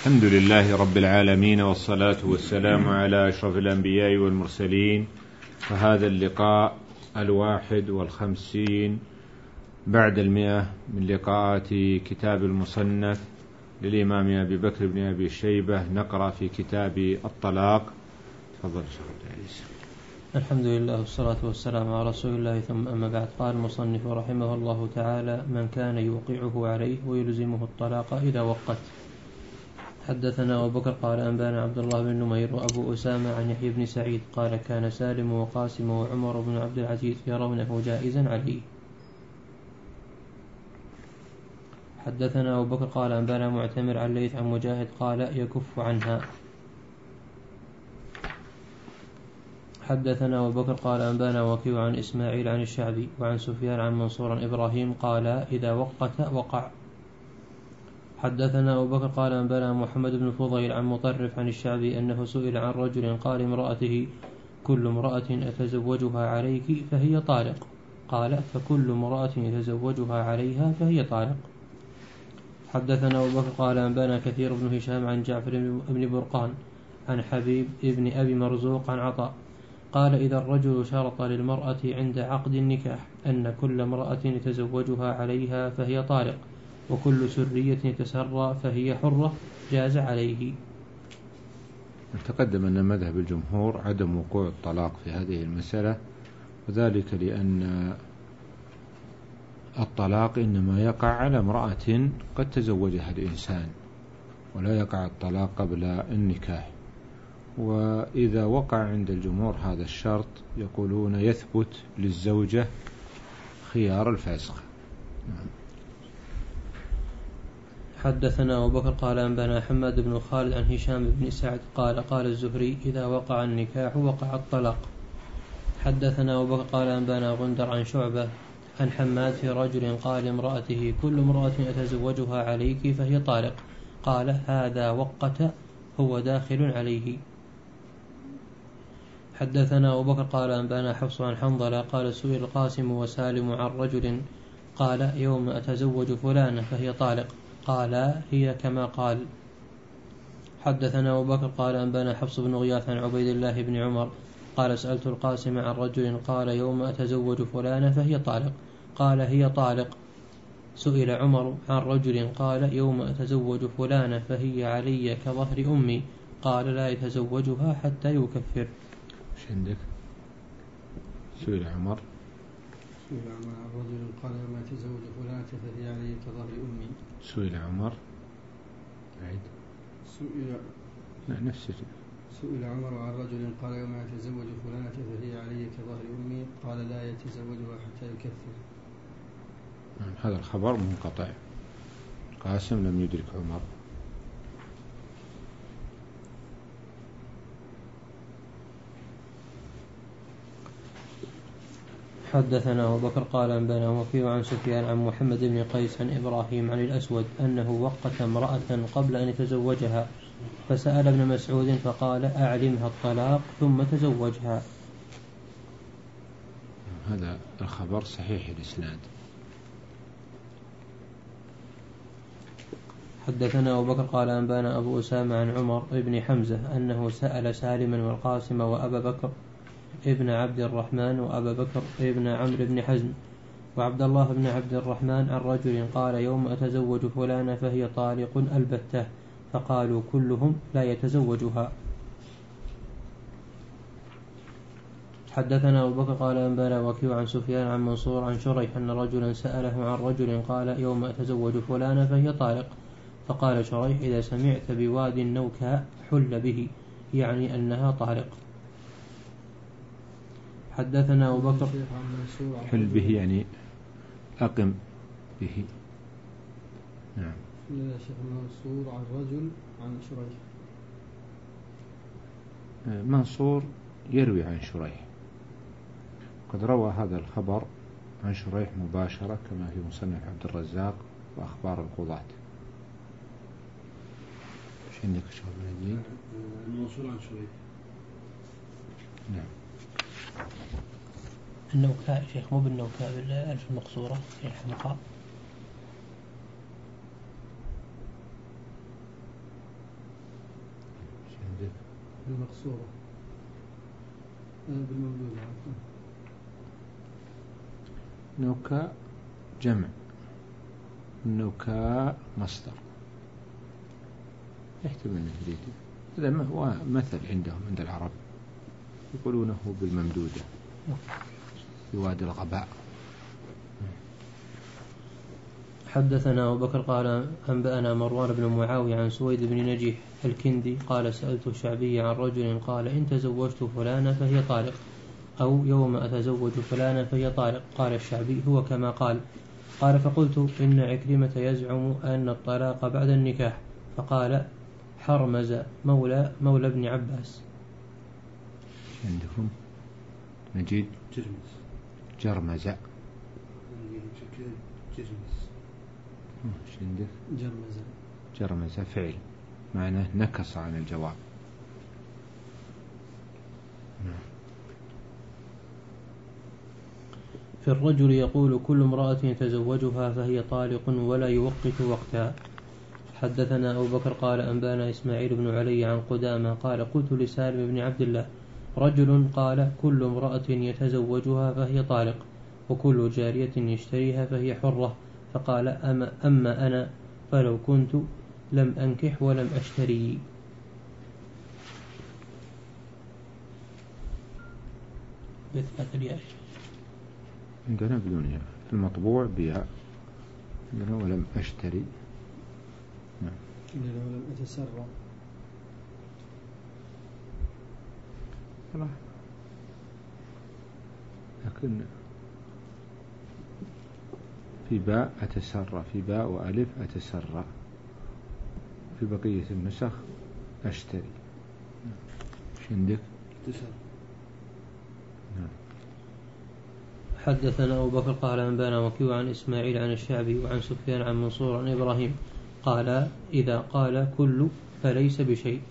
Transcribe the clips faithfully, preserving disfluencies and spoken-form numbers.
الحمد لله رب العالمين، والصلاة والسلام على أشرف الأنبياء والمرسلين. فهذا اللقاء الواحد والخمسين بعد المئة من لقاءات كتاب المصنف للإمام أبي بكر بن أبي شيبة. نقرأ في كتاب الطلاق. تفضل شيخ عبد العزيز. الحمد لله والصلاة والسلام على رسول الله، ثم أما بعد. قال المصنف رحمه الله تعالى: من كان يوقعه عليه ويلزمه الطلاق إذا وقت. حدثنا أبو بكر قال أنبانا عبد الله بن نمير وأبو أسامة عن يحيى بن سعيد قال كان سالم وقاسم وعمر بن عبد العزيز يرونه جائزا عليه. حدثنا أبو بكر قال أنبانا معتمر عن ليث عن مجاهد قال يكف عنها. حدثنا أبو بكر قال أنبانا وكيع عن إسماعيل عن الشعبي وعن سفيان عن منصور عن إبراهيم قال إذا وقت وقع. حدثنا أبو بكر قال أنبانا محمد بن فضيل عن مطرف عن الشعبي أنه سئل عن رجل قال امرأته كل امرأة أتزوجها عليك فهي طالق، قال فكل امرأة يتزوجها عليها فهي طالق. حدثنا أبو بكر قال أنبانا كثير بن هشام عن جعفر بن برقان عن حبيب ابن أبي مرزوق عن عطاء قال إذا الرجل شرط للمرأة عند عقد النكاح أن كل امرأة يتزوجها عليها فهي طالق، وكل سرية تسرى فهي حرة، جاز عليه. تقدم أن مذهب الجمهور عدم وقوع الطلاق في هذه المسألة، وذلك لأن الطلاق إنما يقع على امرأة قد تزوجها الإنسان، ولا يقع الطلاق قبل النكاح. وإذا وقع عند الجمهور هذا الشرط يقولون يثبت للزوجة خيار الفاسخ. حدثنا أبو بكر قال أنبانا حماد بن خالد عن هشام بن سعد قال قال الزهري إذا وقع النكاح وقع الطلاق. حدثنا أبو بكر قال أنبانا غندر عن شعبة عن حماد في رجل قال امرأته كل امرأة أتزوجها عليك فهي طالق، قال هذا وقت هو داخل عليه. حدثنا أبو بكر قال أنبانا حفص عن حنظلة قال سئل القاسم وسالم عن رجل قال يوم أتزوج فلانة فهي طالق، قال هي كما قال. حدثنا أبو بكر قال أنبانا حفص بن غياث عن عبيد الله بن عمر قال سألت القاسم عن رجل قال يوم أتزوج فلانة فهي طالق، قال هي طالق. سئل عمر عن رجل قال يوم أتزوج فلانة فهي علي كظهر أمي، قال لا يتزوجها حتى يكفر. ايش عندك؟ سئل عمر سئل عمر عن رجل قال يوم أتزوج فلانة فهي علي كظهر أمي. سئل عمر عيد سئل لا نفسه سئل عمر عن رجل قال يوم أتزوج فلانة فهي علي كظهر أمي، قال لا يتزوجها حتى يكفر. هذا الخبر منقطع، القاسم لم يدرك عمر. حدثنا أبو بكر قال أنبانا وكيع عن سفيان عن محمد بن قيس عن إبراهيم عن الأسود أنه وقت امرأة قبل أن يتزوجها فسأل ابن مسعود فقال أعلمها الطلاق ثم تزوجها. هذا الخبر صحيح الإسناد. حدثنا أبو بكر قال أنبانا أبو أسامة عن عمر بن حمزة أنه سأل سالما والقاسم وأبا بكر ابن عبد الرحمن وأبا بكر ابن عمرو بن حزم وعبد الله بن عبد الرحمن عن رجل قال يوم أتزوج فلانة فهي طالق البتة، فقالوا كلهم لا يتزوجها. حدثنا أبو بكر قال أنبانا وكيع عن سفيان عن منصور عن شريح أن رجلا سأله عن رجل قال يوم أتزوج فلانة فهي طالق، فقال شريح إذا سمعت بواد النوكاء حل به، يعني أنها طالق. حدثنا أبو بكر حل به يعني أقم به. نعم. شيخ منصور عن رجل عن شريح. منصور يروي عن شريح، قد روى هذا الخبر عن شريح مباشرة كما في مصنف عبد الرزاق وأخبار القضاة. ايش عندك شيخ ابن الدين؟ منصور عن شريح. نعم. النوكاء شيخ مو بالنوكاء بالألف المقصورة في الحمقاء. المقصورة بالممدودة. نكاء جمع، نكاء مصدر، يحتمل أن يريد. هذا هو مثل عندهم عند العرب يقولونه بالممدودة في وادي الغباء. حدثنا أبو بكر قال أنبأنا مروان بن معاوية عن سويد بن نجيح الكندي قال سألت الشعبي عن رجل قال إن تزوجت فلانا فهي طالق، أو يوم أتزوج فلانا فهي طالق. قال الشعبي هو كما قال. قال فقلت إن عكرمة يزعم أن الطلاق بعد النكاح، فقال حرمز مولى مولى ابن عباس. عندهم نجيد جرمز جرمز جرمز عندك جرمز جرمز فعل معناه نكص عن الجواب. في الرجل يقول كل امرأة يتزوجها فهي طالق ولا يوقت وقتها. حدثنا أبو بكر قال أنبانا إسماعيل بن علي عن قدامة قال قلت لسالم بن عبد الله رجل قال كل امرأة يتزوجها فهي طالق وكل جارية يشتريها فهي حرة، فقال أما, أما أنا فلو كنت لم أنكح ولم أشتري. بإثبات الياء عندنا بدون ياء، المطبوع بياء عندنا ولم أشتري. نعم. ولم أتسرى. لكن في باء أتسرى، في باء وألف أتسرى، في بقية النسخ أشتري. ايش عندك؟ تسرى. نعم. حدثنا أبو بكر قال أنبانا وكيع عن إسماعيل عن الشعبي وعن سفيان عن منصور عن إبراهيم قال إذا قال كل فليس بشيء.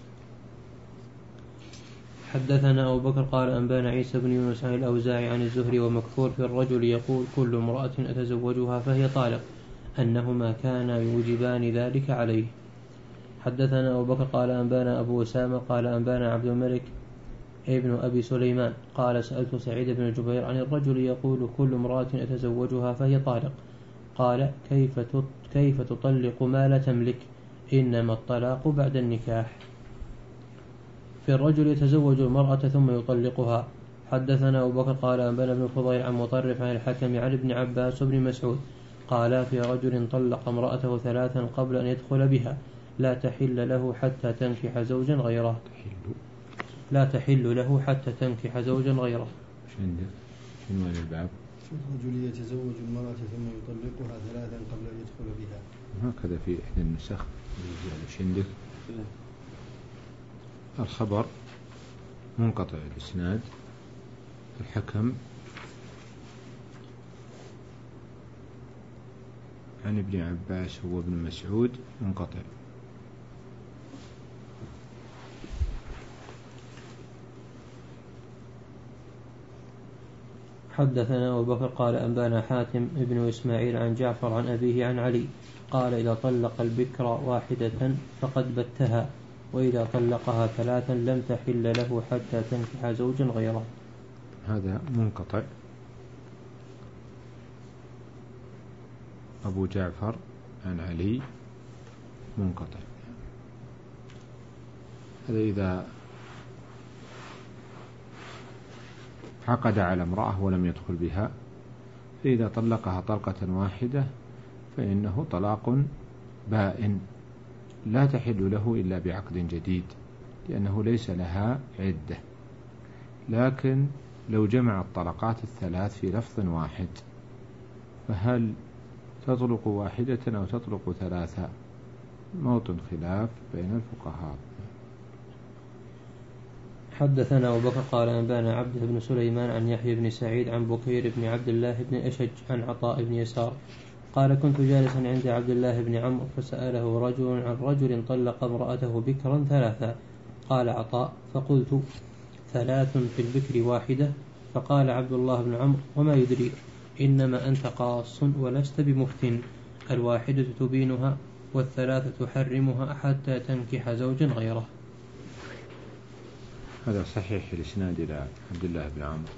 حدثنا أبو بكر قال أنبانا عيسى بن يونس عن الأوزاعي عن الزهري ومكثور في الرجل يقول كل امرأة أتزوجها فهي طالق أنهما كانا يوجبان ذلك عليه. حدثنا أبو بكر قال أنبانا أبو أسامة قال أنبانا عبد الملك ابن أبي سليمان قال سألت سعيد بن جبير عن الرجل يقول كل امرأة أتزوجها فهي طالق قال كيف كيف تطلق ما لا تملك إنما الطلاق بعد النكاح. في الرجل يتزوج المرأة ثم يطلقها. حدثنا أبو بكر قال أنبانا بن فضيل عن مطرف عن الحكم عن ابن عباس وابن مسعود قال في رجل طلق امرأته ثلاثا قبل أن يدخل بها لا تحل له حتى تنكح زوجا غيره لا تحل له حتى تنكح زوجا غيره. عندك عنوان الباب الرجل يتزوج المرأة ثم يطلقها ثلاثا قبل أن يدخل بها، هكذا في إحدى النسخ. ايش عندك؟ الخبر منقطع الإسناد، الحكم عن ابن عباس هو ابن مسعود منقطع. حدثنا أبو بكر قال أنبانا حاتم ابن إسماعيل عن جعفر عن أبيه عن علي قال إذا طلق البكر واحدة فقد بتها وإذا طلقها ثلاثا لم تحل له حتى تنكح زوجا غيره. هذا منقطع. أبو جعفر عن علي منقطع. هذا إذا عقد على امرأة ولم يدخل بها، فإذا طلقها طلقة واحدة فإنه طلاق بائن لا تحل له إلا بعقد جديد لأنه ليس لها عدة. لكن لو جمع الطلقات الثلاث في لفظ واحد فهل تطلق واحدة أو تطلق ثلاثة؟ موطن خلاف بين الفقهاء. حدثنا أبو بكر قال أنبانا عبد بن سليمان عن يحيى بن سعيد عن بكير بن عبد الله بن أشج عن عطاء بن يسار قال كنت جالسا عند عبد الله بن عمرو فسأله رجل عن رجل طلق امرأته بكرا ثلاثا. قال عطاء فقلت ثلاث في البكر واحدة؟ فقال عبد الله بن عمرو وما يدري إنما أنت قاص ولست بمفتن، الواحدة تبينها والثلاثة تحرمها حتى تنكح زوجا غيره. هذا صحيح الإسناد إلى عبد الله بن عمرو.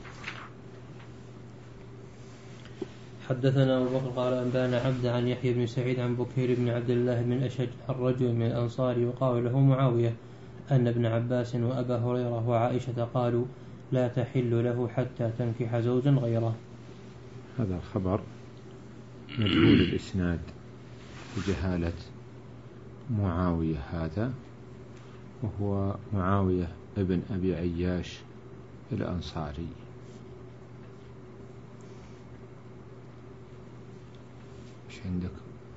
حدثنا أبو بكر قال أنبانا عبد عن يحيى بن سعيد عن بكير بن عبد الله بن أشج عن رجل من الأنصار يقال له معاوية أن ابن عباس وأبا هريرة وعائشة قالوا لا تحل له حتى تنكح زوجا غيره. هذا الخبر مجهول الإسناد بجهالة معاوية هذا، وهو معاوية ابن أبي عياش الأنصاري. ايش عندك؟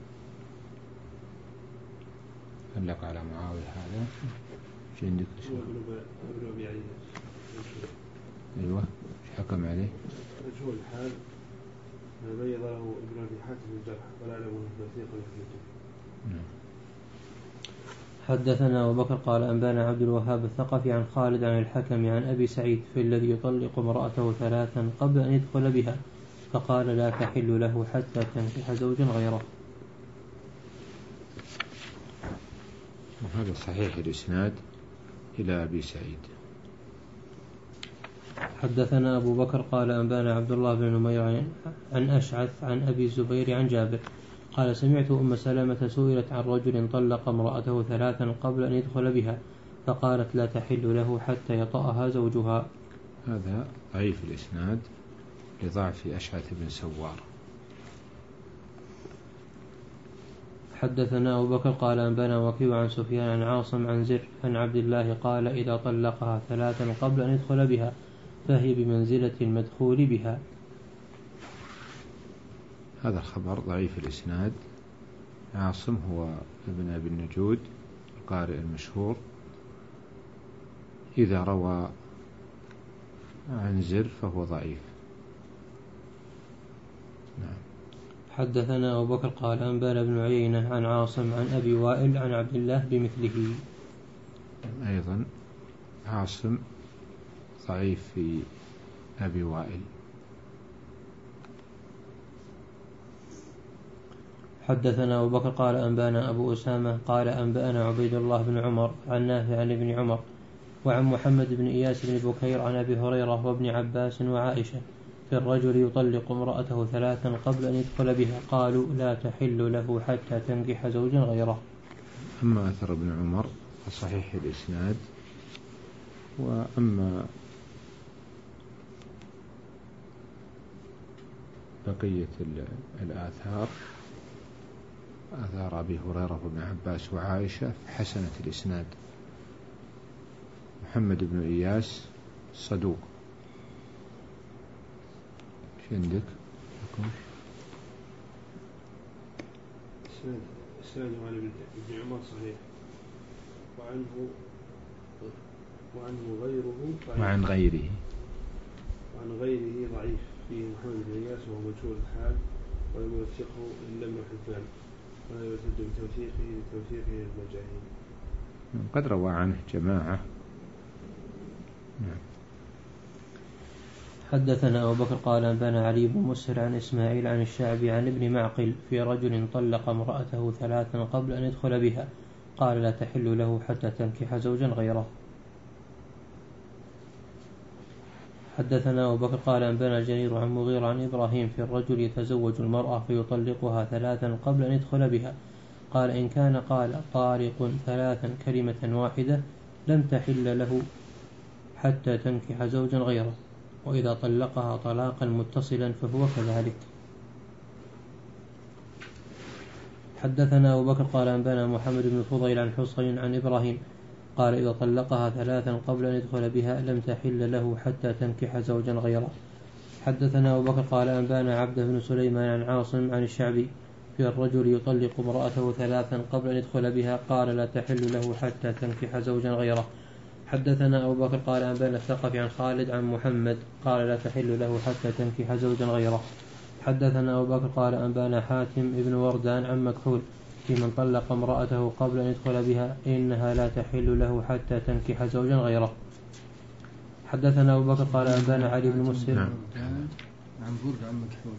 هل لك على معاوية هذا؟ ايش عندك؟ ابن أبي عياش. أيوة، ايش حكم عليه؟ مجهول الحال، بيض له ابن أبي حاتم الجرح ولا له توثيق ولا. حدثنا أبو بكر قال أنبانا عبد الوهاب الثقفي عن خالد عن الحكم عن أبي سعيد في الذي يطلق امرأته ثلاثا قبل أن يدخل بها فقال لا تحل له حتى تنكح زوجا غيره. وهذا صحيح الإسناد إلى أبي سعيد. حدثنا أبو بكر قال أنبانا عبد الله بن نمير عن أشعث عن أبي الزبير عن جابر قال سمعت أم سلمة سئلت عن رجل طلق امرأته ثلاثا قبل أن يدخل بها فقالت لا تحل له حتى يطأها زوجها. هذا ضعيف الإسناد لضعف أشعث بن سوار. حدثنا أبو بكر قال أنبانا وكيع عن سفيان عن عاصم عن زر عن عبد الله قال إذا طلقها ثلاثا قبل أن يدخل بها فهي بمنزلة المدخول بها. هذا الخبر ضعيف الإسناد. عاصم هو ابن أبي النجود القارئ المشهور، إذا روى عن زر فهو ضعيف. نعم. حدثنا أبو بكر قال أنبانا بن عيينة عن عاصم عن أبي وائل عن عبد الله بمثله. أيضا عاصم ضعيف في أبي وائل. حدثنا أبو بكر قال أنبانا أبو أسامة قال أنبأنا عبيد الله بن عمر عن نافع عن ابن عمر وعن محمد بن إياس بن بكير عن أبي هريرة وابن عباس وعائشة في الرجل يطلق امرأته ثلاثا قبل أن يدخل بها قالوا لا تحل له حتى تنكح زوجا غيره. أما أثر ابن عمر فصحيح الإسناد، وأما بقية الآثار آثار أبي هريرة وابن عباس وعائشة حسنة الإسناد. محمد بن إياس صدوق. ايش عندك؟ إسناد عن ابن عمر صحيح، وعنه وعنه غيره ضعيف، وعن غيره وعن غيره ضعيف فيه محمد بن إياس وهو مجهول الحال ولم يوثقه إلا ابن حبان ولا يعتد بتوثيقه لتوثيقه المجاهيل. قد روى عنه جماعة. حدثنا أبو بكر قال أنبانا علي بن مسهر عن إسماعيل عن الشعبي عن ابن معقل في رجل طلق امرأته ثلاثا قبل أن يدخل بها قال لا تحل له حتى تنكح زوجا غيره. حدثنا أبو بكر قال أنبانا جرير عن مغير عن إبراهيم في الرجل يتزوج المرأة فيطلقها ثلاثا قبل أن يدخل بها قال إن كان قال طارق ثلاثا كلمة واحدة لم تحل له حتى تنكح زوجا غيره، وإذا طلقها طلاقا متصلا فهو كذلك. حدثنا أبو بكر قال أنبانا محمد بن فضيل عن حصين عن إبراهيم قال إذا طلقها ثلاثا قبل أن يدخل بها لم تحل له حتى تنكح زوجا غيره. حدثنا أبو بكر قال أنبانا عبد بن سليمان عن عاصم عن الشعبي في الرجل يطلق امرأته ثلاثا قبل أن يدخل بها قال لا تحل له حتى تنكح زوجا غيره. حدثنا أبو بكر قال أنبانا الثقفي عن خالد عن محمد قال لا تحل له حتى تنكح زوجا غيره. حدثنا أبو بكر قال أنبانا حاتم ابن وردان عن مكحول في من طلق امرأته قبل أن يدخل بها إنها لا تحل له حتى تنكح زوجا غيره. حدثنا أبو بكر قال أنبانا علي بن مسلم عن برد عن مكحول.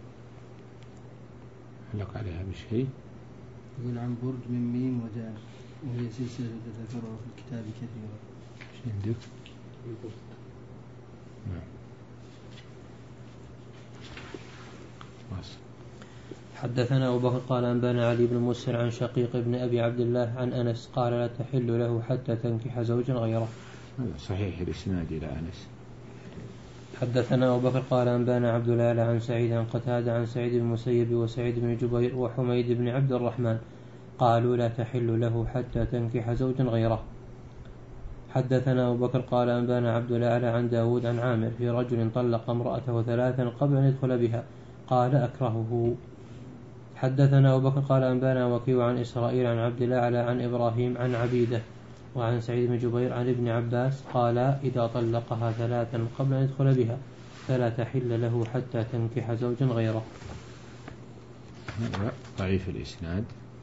علق عليها بشيء؟ يقول عن برد من ميم ودال. وهي سلسلة تتكرر في الكتاب كثيرا. ايش عندك؟ نعم. حدثنا أبو بكر قال أنبانا علي بن مسر عن شقيق بن أبي عبد الله عن أنس قال لا تحل له حتى تنكح زوجا غيره. هذا صحيح الإسناد إلى أنس. حدثنا أبو بكر قال أنبانا عبد الله عن سعيد عن قتادة عن سعيد بن المسيب وسعيد بن جبير وحميد بن عبد الرحمن قالوا لا تحل له حتى تنكح زوجا غيره. حدثنا أبو بكر قال أنبانا عبد الله عن داود عن عامر في رجل طلق امرأته ثلاثا قبل أن يدخل بها قال أكرهه. حدثنا أبو بكر قال أنبانا وكيع عن إسرائيل عن عبد الله عن إبراهيم عن عبيدة وعن سعيد بن جبير عن ابن عباس قال إذا طلقها ثلاثا قبل أن يدخل بها فلا تحل له حتى تنكح زوجا غيره. ضعيف الإسناد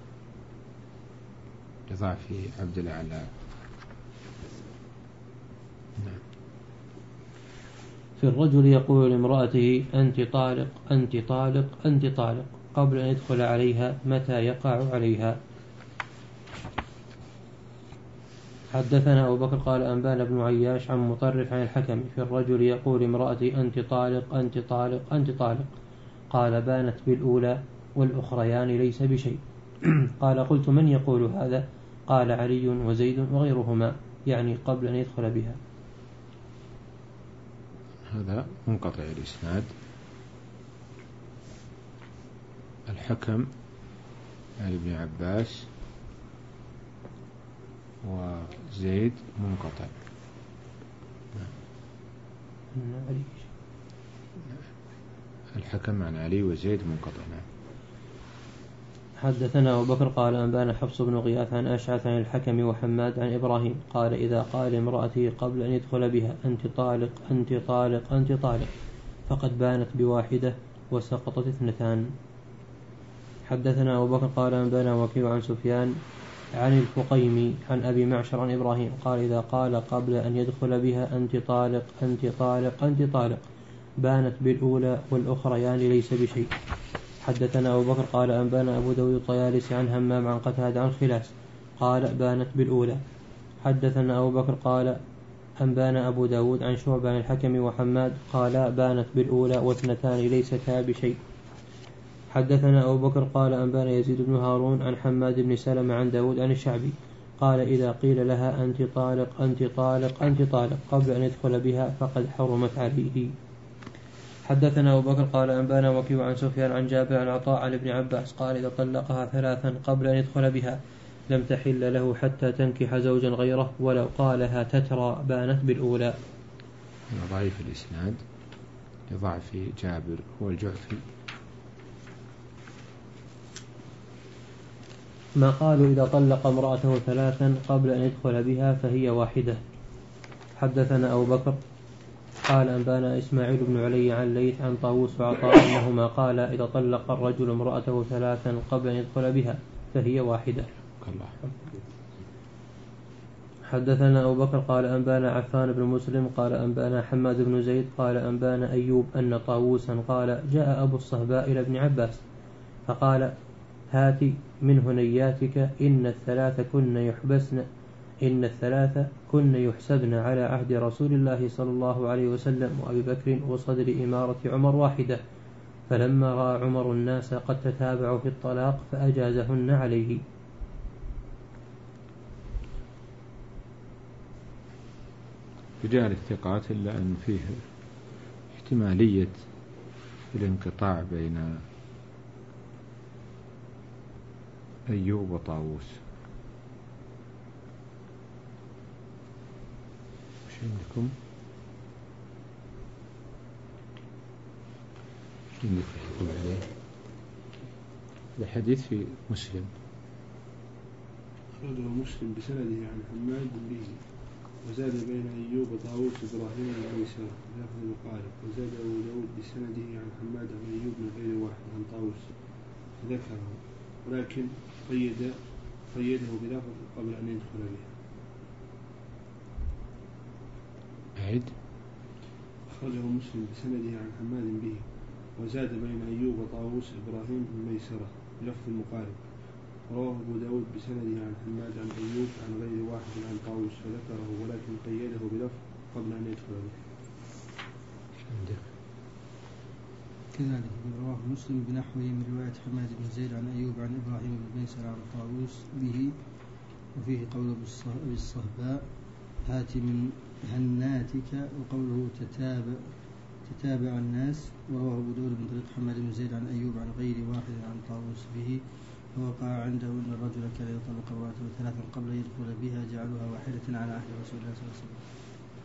لضعف عبد الله. نعم. في الرجل يقول لامرأته أنت طالق أنت طالق أنت طالق قبل أن يدخل عليها متى يقع عليها. حدثنا أبو بكر قال أنبانا بن عياش عن مطرف عن الحكم في الرجل يقول امرأتي أنت طالق أنت طالق أنت طالق قال بانت بالأولى والأخريان ليس بشيء. قال قلت من يقول هذا؟ قال علي وزيد وغيرهما يعني قبل أن يدخل بها. هذا منقطع الإسناد. الحكم عن ابن عباس وزيد منقطع. الحكم عن علي وزيد منقطع. حدثنا أبو بكر قال أنبانا حفص بن غياث عن أشعث عن الحكم وحماد عن إبراهيم قال إذا قال امرأته قبل أن يدخل بها أنت طالق أنت طالق أنت طالق فقد بانت بواحدة وسقطت اثنتان. حدثنا أبو بكر قال أنبانا وكيع عن سفيان عن الفقيمي عن أبي معشر عن إبراهيم قال إذا قال قبل أن يدخل بها أنت طالق أنت طالق أنت طالق بانت بالأولى والأخريان ليس بشيء. حدثنا أبو بكر قال أنبانا أبو داود الطيالسي عن همام عن قتادة عن خلاس قال بانت بالأولى. حدثنا أبو بكر قال أنبانا أبو داود عن شعبة عن الحكم وحماد قال بانت بالأولى واثنتان ليستا بشيء. حدثنا أبو بكر قال أنبانا يزيد بن هارون عن حماد بن سلمة عن داود عن الشعبي قال إذا قيل لها أنت طالق أنت طالق أنت طالق قبل أن يدخل بها فقد حرمت عليه. حدثنا أبو بكر قال أنبانا وكيع عن سفيان عن جابر عن عطاء عن ابن عباس قال إذا طلقها ثلاثا قبل أن يدخل بها لم تحل له حتى تنكح زوجا غيره ولو قالها تترى بانت بالأولى. ضعيف الإسناد لضعف جابر هو الجعفي. ما قالوا إذا طلق امرأته ثلاثا قبل أن يدخل بها فهي واحدة. حدثنا أبو بكر قال أنبانا إسماعيل بن علي عن ليث عن طاووس وعطاء أنهما قال إذا طلق الرجل امرأته ثلاثا قبل أن يدخل بها فهي واحدة. حدثنا أبو بكر قال أنبانا عفان بن مسلم قال أنبانا حماد بن زيد قال أنبانا أيوب أن طاووسا قال جاء أبو الصهباء إلى ابن عباس فقال هات من هنياتك إن الثلاث كن يحبسن إن الثلاث كن يحسبن على عهد رسول الله صلى الله عليه وسلم وأبي بكر وصدر إمارة عمر واحدة فلما رأى عمر الناس قد تتابعوا في الطلاق فأجازهن عليه. رجال الثقات إلا أن فيه احتمالية الانقطاع بين أيوب وطاووس. وش عندكم؟ وش عندك تحكم عليه؟ الحديث في مسلم أخرجه مسلم بسنده عن حماد به وزاد بين أيوب وطاووس إبراهيم وميسر لفظ المقارب وزاد أبو داود بسنده عن حماد عن أيوب من غير واحد عن طاووس ذكره ولكن قيد قيده بلفظ قبل أن يدخل بها. أعد. أخرجه مسلم بسنده عن حماد به وزاد بين أيوب وطاووس إبراهيم بن ميسرة بلفظ المقارب رواه أبو داود بسنده عن حماد عن أيوب عن غير واحد عن طاووس فذكره ولكن قيده بلفظ قبل أن يدخل به. كذلك رواه مسلم بنحوه من رواية حماد بن زيد عن أيوب عن إبراهيم بن ميسر عن طاووس به، وفيه قوله بالصهباء هات من هناتك، وقوله تتابع تتابع الناس. ورواه أبو داود من طريق حماد بن زيد عن أيوب عن غير واحد عن طاووس به، ووقع عنده أن الرجل كان يطلق امرأته ثلاثا قبل أن يدخل بها جعلها واحدة على عهد رسول الله صلى الله عليه وسلم.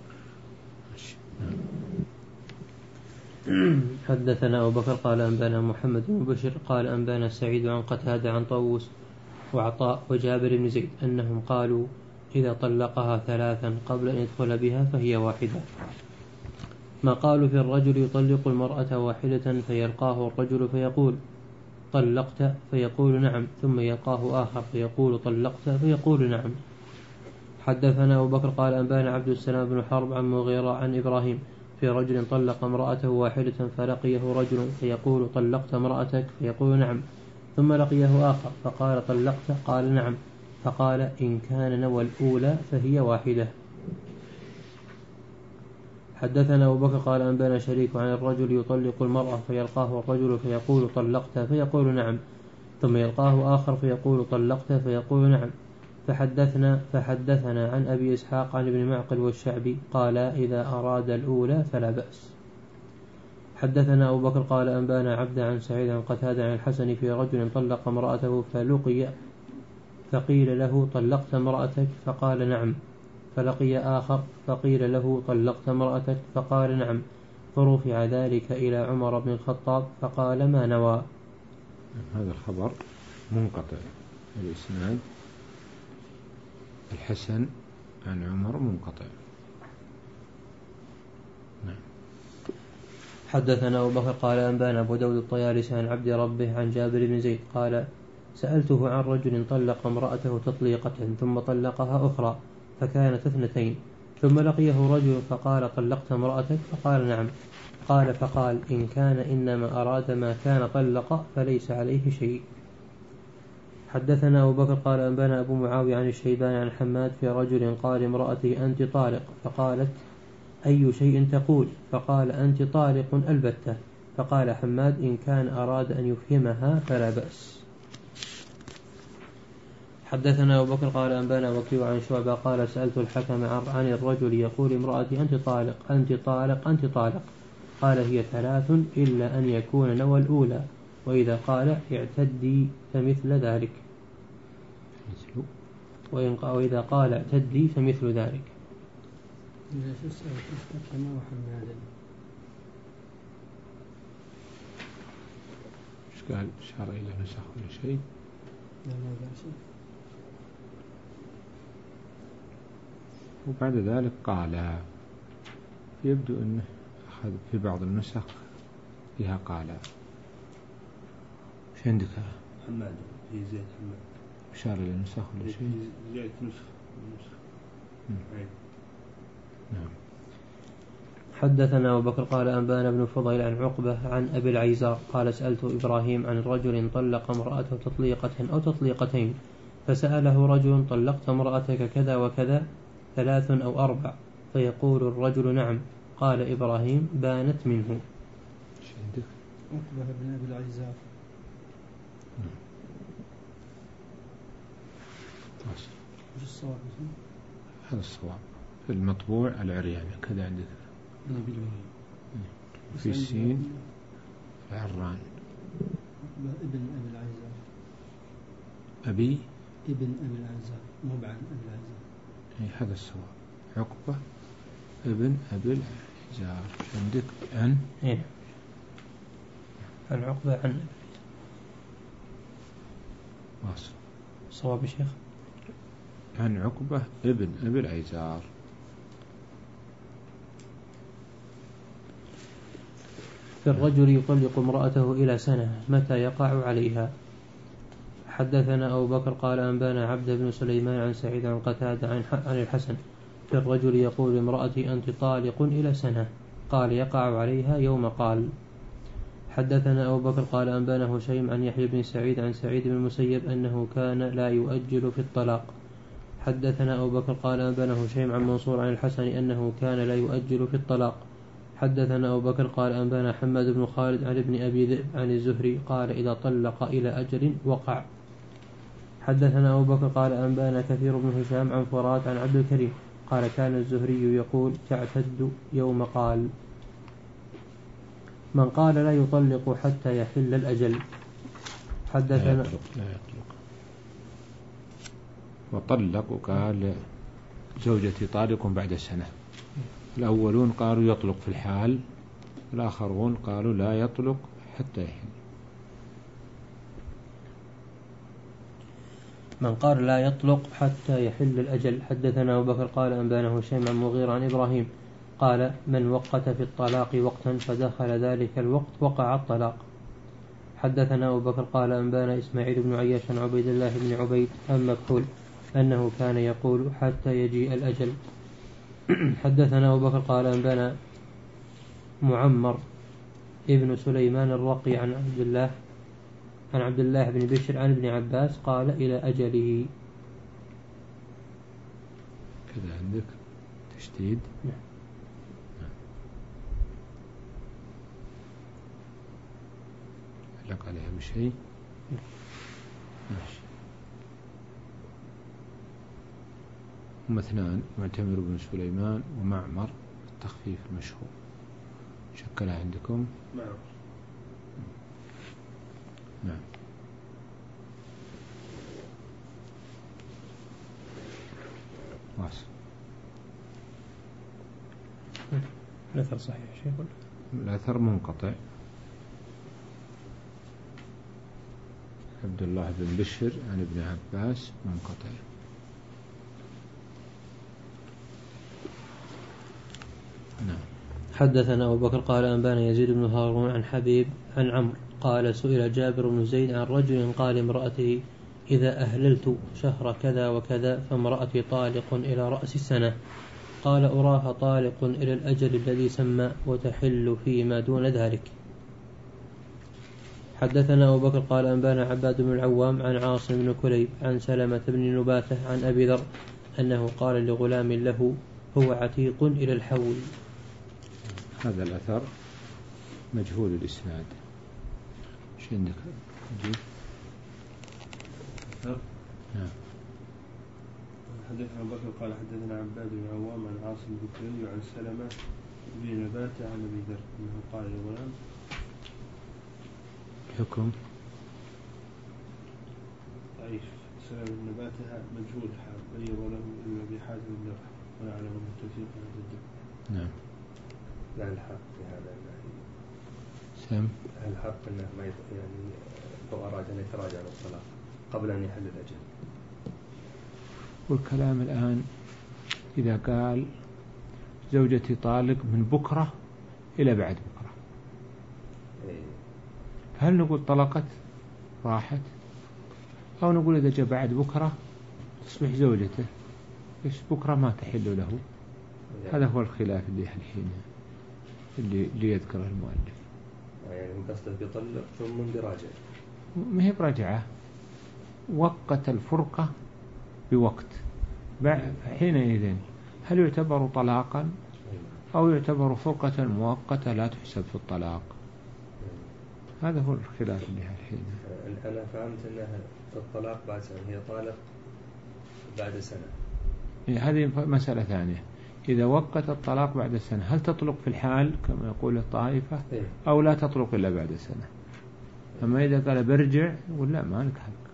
حدثنا أبو بكر قال أنبانا محمد بن بشر قال أنبانا سعيد عن قتادة عن طاووس وعطاء وجابر بن زيد أنهم قالوا إذا طلقها ثلاثا قبل أن يدخل بها فهي واحدة. ما قالوا في الرجل يطلق المرأة واحدة فيلقاه الرجل فيقول طلقت فيقول نعم، ثم يلقاه آخر فيقول طلقت فيقول نعم. حدثنا أبو بكر قال أنبانا عبد السلام بن حرب عن مغيرة عن إبراهيم في رجل طلق امرأته واحدة فلقيه رجل فيقول طلقت امرأتك فيقول نعم، ثم لقيه آخر فقال طلقت قال نعم، فقال إن كان نوى الأولى فهي واحدة. حدثنا أبو بكر قال أنبانا شريك عن الرجل يطلق المرأة فيلقاه الرجل فيقول طلقت فيقول نعم، ثم يلقاه آخر فيقول طلقت فيقول نعم. فحدثنا فحدثنا عن أبي إسحاق عن ابن معقل والشعبي قال إذا أراد الأولى فلا بأس. حدثنا أبو بكر قال أنبانا عبد عن سعيد عن قتادة عن الحسن في رجل طلق امرأته فلقي فقيل له طلقت امرأتك فقال نعم، فلقي آخر فقيل له طلقت امرأتك فقال نعم، فرفع ذلك إلى عمر بن الخطاب فقال ما نوى. هذا الخبر منقطع الإسناد، الحسن عن عمر منقطع. نعم. حدثنا أبو بكر قال أنبانا أبو داود الطيالسي عن عبد ربه عن جابر بن زيد قال سألته عن رجل طلق امرأته تطليقة ثم طلقها أخرى فكانت اثنتين، ثم لقيه رجل فقال طلقت امرأتك فقال نعم، قال فقال إن كان إنما أراد ما كان طلق فليس عليه شيء. حدثنا أبو بكر قال أنبانا أبو معاوية عن الشيبان عن حماد في رجل قال امرأته أنت طالق فقالت أي شيء تقول؟ فقال أنت طالق البتة، فقال حماد إن كان أراد أن يفهمها فلا بأس. حدثنا أبو بكر قال أنبانا وكيع عن شعبة قال سألت الحكم عن الرجل يقول امرأتي أنت طالق أنت طالق أنت طالق، قال هي ثلاث إلا أن يكون نوى الأولى، وإذا قال اعتدي فمثل ذلك، وإذا قال اعتدي فمثل ذلك. إذا تسأل الحكم وحمادا إيش قال؟ إشارة إلى نسخ ولا شيء؟ لا ما قال شيء. وبعد ذلك قال، يبدو أنه أخذ في بعض النسخ فيها قال. إيش عندك؟ حماد في زيد حماد إشارة إلى نسخ ولا شيء؟ زيد نسخ نسخ. نعم. حدثنا أبو بكر قال أنبانا بن فضيل عن عقبة عن أبي العيزار قال سألت إبراهيم عن رجل طلق امرأته تطليقة أو تطليقتين، فسأله رجل طلقت امرأتك كذا وكذا ثلاث أو أربع، فيقول الرجل نعم، قال إبراهيم بانت منه. عقبة بن أبي العيزار. وش الصواب؟ هذا الصواب في المطبوع العريانة كذا عندك في السين العران. ابن أبي العيزار. أبي ابن أبي العيزار مو بعد أبي العيزار. أي هذا الصواب، عقبة ابن أبي العيزار. عندك عن إيه عن عقبة عن واصل صواب شيخ عن عقبة ابن أبي العيزار. في الرجل يطلق امرأته إلى سنة متى يقع عليها. حدثنا أبو بكر قال أنبانا عبد بن سليمان عن سعيد عن قتادة عن الحسن في الرجل يقول امرأتي أنت طالق إلى سنة، قال يقع عليها يوم قال. حدثنا أبو بكر قال أنبانا هشيم عن يحيى بن سعيد عن سعيد بن المسيب أنه كان لا يؤجل في الطلاق. حدثنا أبو بكر قال أنبانا هشيم عن منصور عن الحسن أنه كان لا يؤجل في الطلاق. حدثنا أبو بكر قال أنبانا حماد بن خالد عن ابن أبي ذئب عن الزهري قال إذا طلق إلى أجل وقع. حدثنا أبو بكر قال أنبانا كثير بن هشام عن فرات عن عبد الكريم قال كان الزهري يقول تعتد يوم قال من قال لا يطلق حتى يحل الأجل. حدثنا لا يطلق, لا يطلق. وطلق وقال زوجتي طالق بعد سنة. الأولون قالوا يطلق في الحال، الآخرون قالوا لا يطلق حتى يحل. من قال لا يطلق حتى يحل الأجل. حدثنا أبو بكر قال أنبانا هشيم عن مغيرة عن إبراهيم قال من وقت في الطلاق وقتا فدخل ذلك الوقت وقع الطلاق. حدثنا أبو بكر قال أنبانا إسماعيل بن عياش عن عبيد الله بن عبيد عن مكحول أنه كان يقول حتى يجيء الأجل. حدثنا أبو بكر قال أنبانا معمر ابن سليمان الرقي عن عبد الله عن عبد الله بن بشر عن ابن عباس قال إلى أجله. كذا عندك تشديد. نعم. علق عليها بشيء. ماشي. هم اثنان معتمر بن سليمان ومعمر التخفيف المشهور. شكلها عندكم؟ نعم. نعم. واصل. الأثر صحيح شيء؟ الأثر منقطع. عبد الله بن بشر عن ابن عباس منقطع. نعم. حدثنا أبو بكر قال أنبانا يزيد بن هارون عن حبيب عن عمرو قال سئل جابر بن زيد عن رجل قال امرأته إذا أهللت شهر كذا وكذا فامرأتي طالق إلى رأس السنة قال أراها طالق إلى الأجل الذي سمى وتحل فيما دون ذلك. حدثنا أبو بكر قال أنبانا عباد بن العوام عن عاصم بن كليب عن سلمة بن نباته عن أبي ذر أنه قال لغلام له هو عتيق إلى الحول. هذا الأثر مجهول الإسناد. ايش عندك؟ نعم. حدثنا أبو بكر قال حدثنا عباد بن عوام عن عاصم بن كليب عن سلمة بن نباته عن أبي ذر أنه قال لغلام. حكم ضعيف. سلمة بن نباته مجهول حال بين له إلا بحاتم بن رحم ولا على من التوثيق عن الدم. نعم. لا الحق في هذا النهي. سم. الحق أنه ما يعني لو أراد أن يتراجع عن الصلاة قبل أن يحل الأجل. والكلام الآن إذا قال زوجتي طالق من بكرة إلى بعد بكرة، هل نقول طلقت راحت، أو نقول إذا جاء بعد بكرة تصبح زوجته، إيش بكرة ما تحل له؟ هذا هو الخلاف اللي الحين اللي, اللي يذكره المؤلف. يعني قصده بيطلق ثم براجع. ما هي برجعة، وقت الفرقة بوقت، حينئذ هل يعتبر طلاقا أو يعتبر فرقة مؤقتة لا تحسب في الطلاق؟ هذا هو الخلاف اللي الحين. أنا فهمت أنها في الطلاق بعد سنة، هي طالق بعد سنة. هذه مسألة ثانية. إذا وقت الطلاق بعد سنة هل تطلق في الحال كما يقول الطائفة أو لا تطلق إلا بعد سنة؟ أما إذا قال برجع يقول لا، ما لك حق.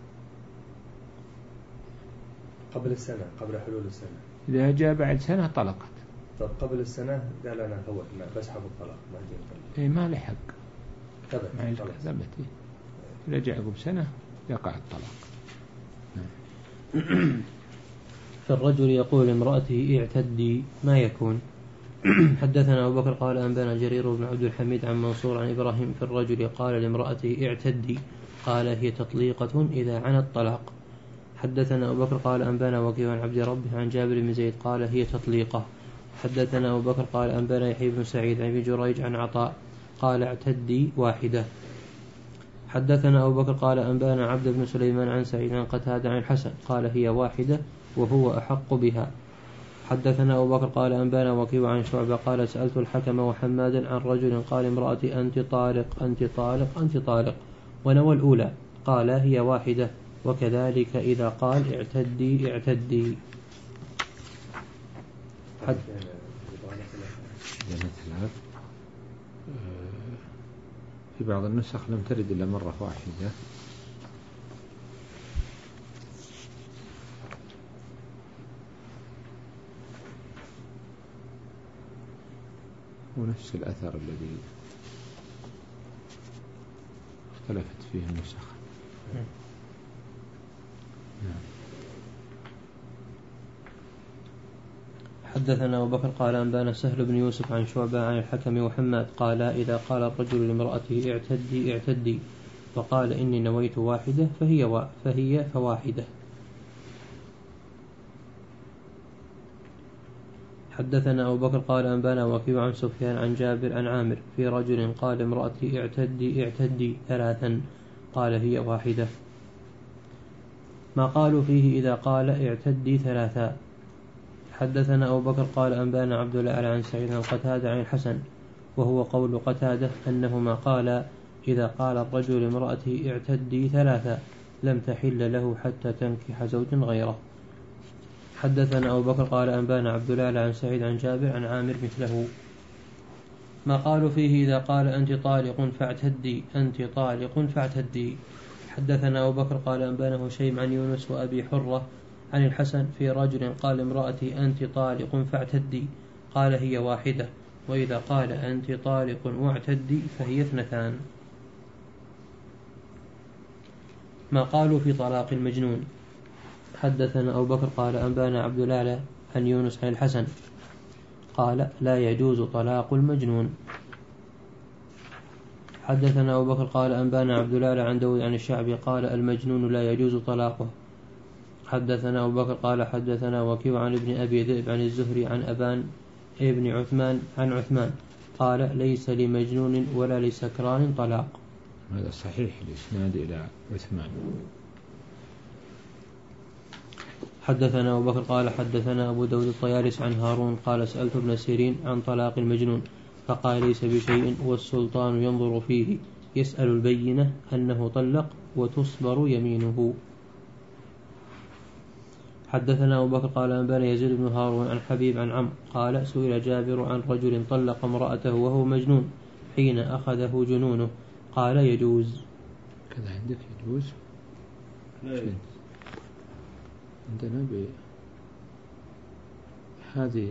قبل السنة، قبل حلول السنة. إذا جاء بعد سنة طلقت. طب قبل السنة قال أنا هو ما بسحب الطلاق ما أجي أطلق. إيه ما له حق. ثبت. ما له ثبت. إذا جاء قبل سنة يقع الطلاق. فالرجل يقول امرأته اعتدي ما يكون. حدثنا أبو بكر قال أنبانا جرير بن عبد الحميد عن منصور عن إبراهيم في الرجل قال لامرأته اعتدي قال هي تطليقة إذا عن الطلاق. حدثنا أبو بكر قال أنبانا وكيع عن عبد ربه عن جابر بن زيد قال هي تطليقة. حدثنا أبو بكر قال أنبانا يحيى بن سعيد عن ابن جريج عن عطاء قال اعتدي واحدة. حدثنا أبو بكر قال أنبانا عبد بن سليمان عن سعيد عن قتادة عن الحسن قال هي واحدة وهو أحق بها. حدثنا أبو بكر قال أنبانا وكيع عن شعبة قال سألت الحكم وحمادا عن رجل قال امرأتي أنت طالق أنت طالق أنت طالق ونوى الأولى قال هي واحدة وكذلك إذا قال اعتدي اعتدي. حد في بعض النسخ لم ترد إلا مرة واحدة. ونفس الأثر الذي اختلفت فيه النسخ. حدثنا أبو بكر قال أنبانا سهل بن يوسف عن شعبة عن الحكم وحماد قال إذا قال الرجل لامرأته اعتدي اعتدي فقال إني نويت واحدة فهي, وا فهي فواحدة. حدثنا أبو بكر قال أنبانا وكيع عن سفيان عن جابر عن عامر في رجل قال امرأتي اعتدي اعتدي ثلاثا قال هي واحدة. ما قالوا فيه إذا قال اعتدي ثلاثا. حدثنا أبو بكر قال أنبانا عبد الله عن سعيد عن قتادة عن الحسن وهو قول قتادة أنهما قال إذا قال الرجل لامرأته اعتدي ثلاثا لم تحل له حتى تنكح زوجا غيره. حدثنا أبو بكر قال أنبانا عبد الله عن سعيد عن جابر عن عامر مثله. ما قالوا فيه إذا قال أنت طالق فاعتدي أنت طالق فاعتدي. حدثنا أبو بكر قال أنبانا هشيم عن يونس وأبي حرة عن الحسن في رجل قال امرأتي أنت طالق فاعتدي قال هي واحدة وإذا قال أنت طالق واعتدي فهي اثنتان. ما قالوا في طلاق المجنون. حدثنا أبو بكر قال أنبانا عبد الله عن يونس عن الحسن قال لا يجوز طلاق المجنون. حدثنا أبو بكر قال أنبانا عبد الله عن داود عن الشعبي قال المجنون لا يجوز طلاقه. حدثنا أبو بكر قال حدثنا وكيع عن ابن أبي ذئب عن الزهري عن أبان ابن عثمان عن عثمان قال ليس لمجنون ولا لسكران طلاق. هذا صحيح الإسناد إلى عثمان. حدثنا أبو بكر قال حدثنا أبو داود الطيالس عن هارون قال سألت ابن سيرين عن طلاق المجنون فقال ليس بشيء والسلطان ينظر فيه يسأل البينة أنه طلق وتصبر يمينه. حدثنا أبو بكر قال أنبانا يزيد بن هارون عن حبيب عن عمرو قال سئل جابر عن رجل طلق امرأته وهو مجنون حين أخذه جنونه قال يجوز. كذا عندك يجوز؟ لا يجوز عندنا ب هذه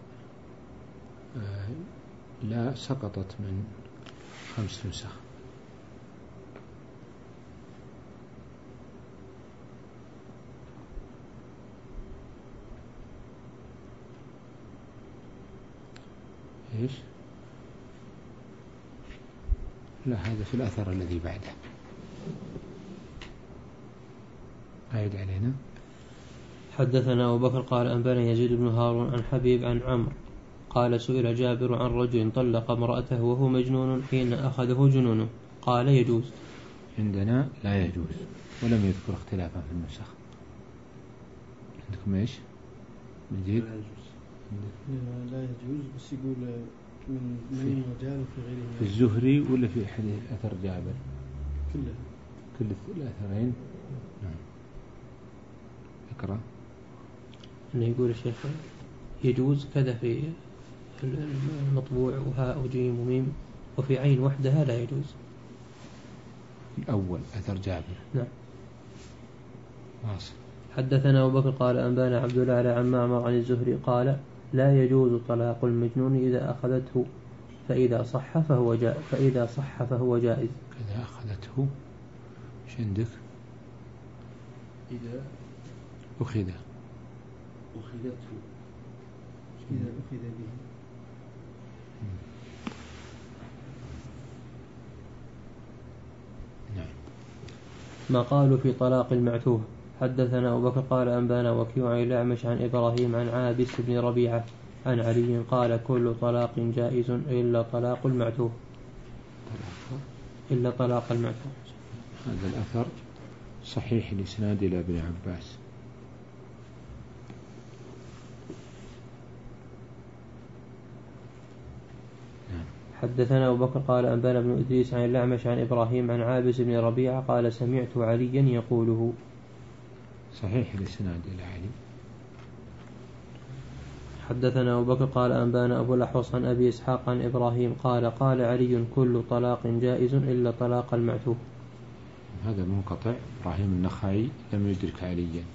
آه لا سقطت من خمس نسخ. إيش؟ لا هذا في الأثر الذي بعده. أعيد علينا. حدثنا أبو بكر قال أنبانا يزيد بن هارون عن حبيب عن عمرو قال سئل جابر عن رجل طلق امرأته وهو مجنون حين أخذه جنونه قال يجوز. عندنا لا يجوز ولم يذكر اختلافا في النسخ. عندكم إيش؟ مجيد؟ لا يجوز. لا يجوز بس يقول من من وجال في غيره. في الزهري ولا في حديث أثر جابر؟ كله. كل الأثرين. نعم. اقرأ. إنه يقول الشيخ يجوز كذا في المطبوع وهاء وجيم وميم وفي عين وحدها لا يجوز. الأول أثر جابر. نعم. واصل. حدثنا أبو بكر قال أنبانا عبد الله عن معمر عن الزهري قال لا يجوز طلاق المجنون إذا أخذته فإذا صح فهو جائز فإذا صح فهو جائز. إذا أخذته إيش عندك؟ إذا أخذ أخذته إذا أخذ به. نعم. ما قالوا في طلاق المعتوه. حدثنا أبو بكر قال أنبانا وكيع عن الأعمش عن إبراهيم عن عابس بن ربيعة عن علي قال كل طلاق جائز إلا طلاق المعتوه. طلاقه إلا طلاق المعتوه. هذا الأثر صحيح الإسناد إلى ابن عباس. حدثنا أبو بكر قال أنبانا بن إدريس عن الأعمش عن إبراهيم عن عابس بن ربيعة قال سمعت عليا يقوله. صحيح الإسناد إلى علي. حدثنا أبو بكر قال أنبانا أبو الأحوص عن أبي إسحاق عن إبراهيم قال قال علي كل طلاق جائز إلا طلاق المعتوه. هذا منقطع. إبراهيم النخعي لم يدرك عليا.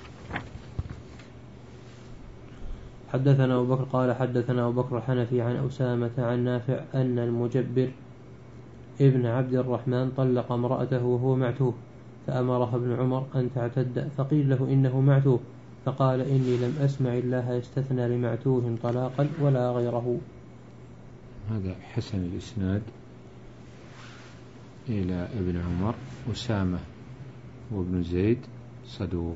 حدثنا أبو بكر قال حدثنا أبو بكر الحنفي عن أسامة عن نافع أن المجبر ابن عبد الرحمن طلق امرأته وهو معتوه فأمرها ابن عمر أن تعتد فقيل له إنه معتوه فقال إني لم أسمع الله يستثنى لمعتوه طلاقا ولا غيره. هذا حسن الإسناد إلى ابن عمر. أسامة وابن زيد صدوق.